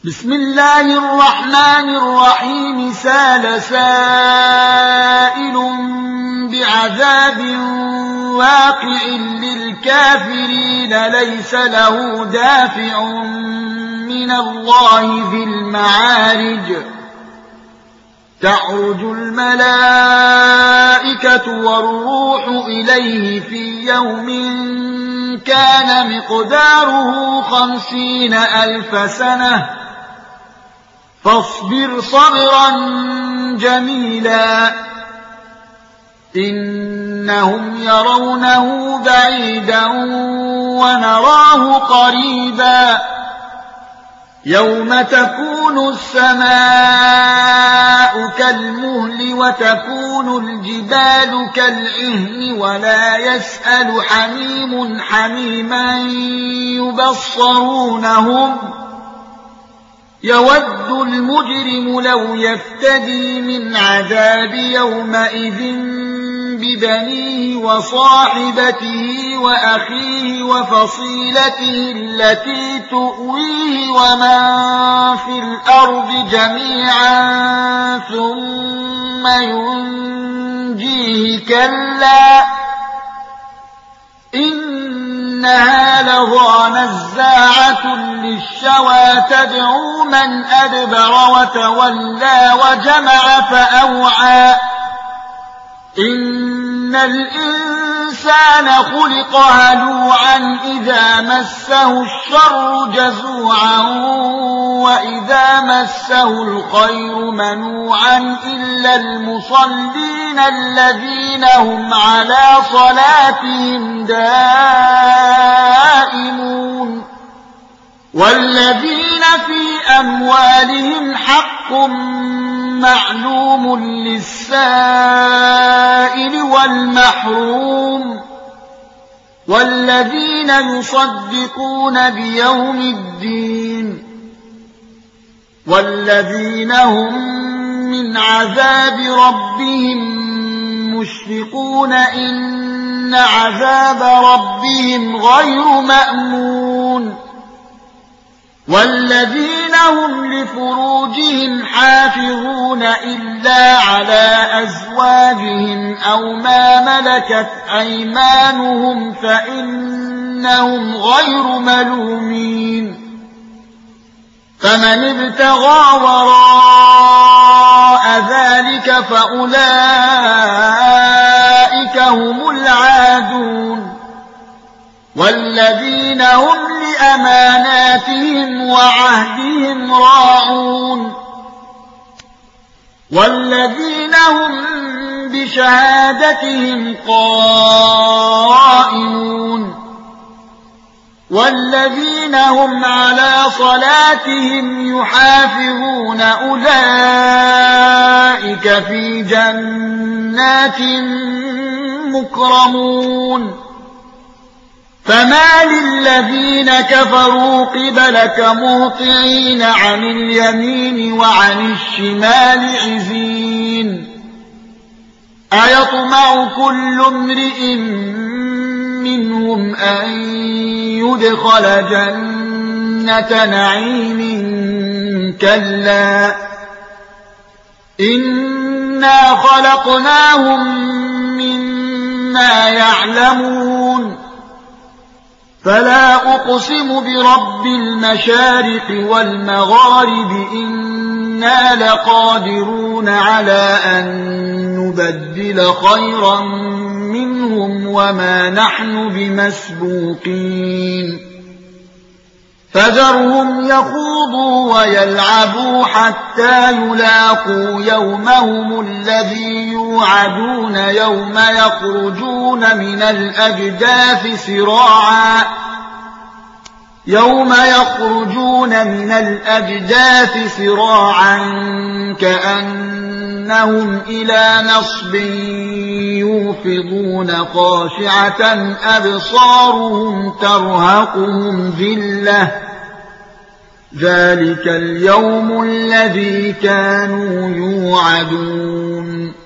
بسم الله الرحمن الرحيم سأل سائل بعذاب واقع للكافرين ليس له دافع من الله ذي المعارج تعرج الملائكة والروح إليه في يوم كان مقداره 50,000 سنة فاصبر صبرا جميلا إنهم يرونه بعيدا ونراه قريبا يوم تكون السماء كالمهل وتكون الجبال كالعهن ولا يسأل حميم حميما يبصرونهم يود المجرم لو يفتدي من عذاب يومئذ ببنيه وصاحبته وأخيه وفصيلته التي تؤويه ومن في الأرض جميعا ثم ينجيه كلا إنها لظى نزاعة للشوى تدعو من أدبر وتولى وجمع فأوعى إن الإنسان خلق هلوعا إذا مسه الشر جزوعا وإذا مسه الخير منوعا إلا المصلين الذين هم على صلاتهم دائمون والذين في أموالهم حق معلوم للسائل والمحروم والذين يصدقون بيوم الدين والذين هم من عذاب ربهم مشفقون إن عذاب ربهم غير مأمون والذين هم لفروجهم حافظون إلا على أزواجهم أو ما ملكت أيمانهم فإنهم غير ملومين فمن ابتغى وراء ذلك فأولئك هم العادون والذين هم لأماناتهم وعهدهم راعون والذين هم بشهادتهم قائمون والذين هم على صلاتهم يحافظون أولئك في جنات مكرمون فما للذين كفروا قبلك مهطعين عن اليمين وعن الشمال عزين أيطمع كل امرئ منهم أن يدخل جنة نعيم كلا إنا خلقناهم مما يعلمون فلا أقسم برب المشارق والمغارب إنا لقادرون على أن نبدل خيرا منهم وما نحن بمسبوقين فذرهم يخوضوا ويلعبوا حتى يلاقوا يومهم الذي يوعدون يوم يخرجون من الأجداث سراعا كأنهم إلى نصب يوفضون خاشعة أبصارهم ترهقهم ذلة ذلك اليوم الذي كانوا يوعدون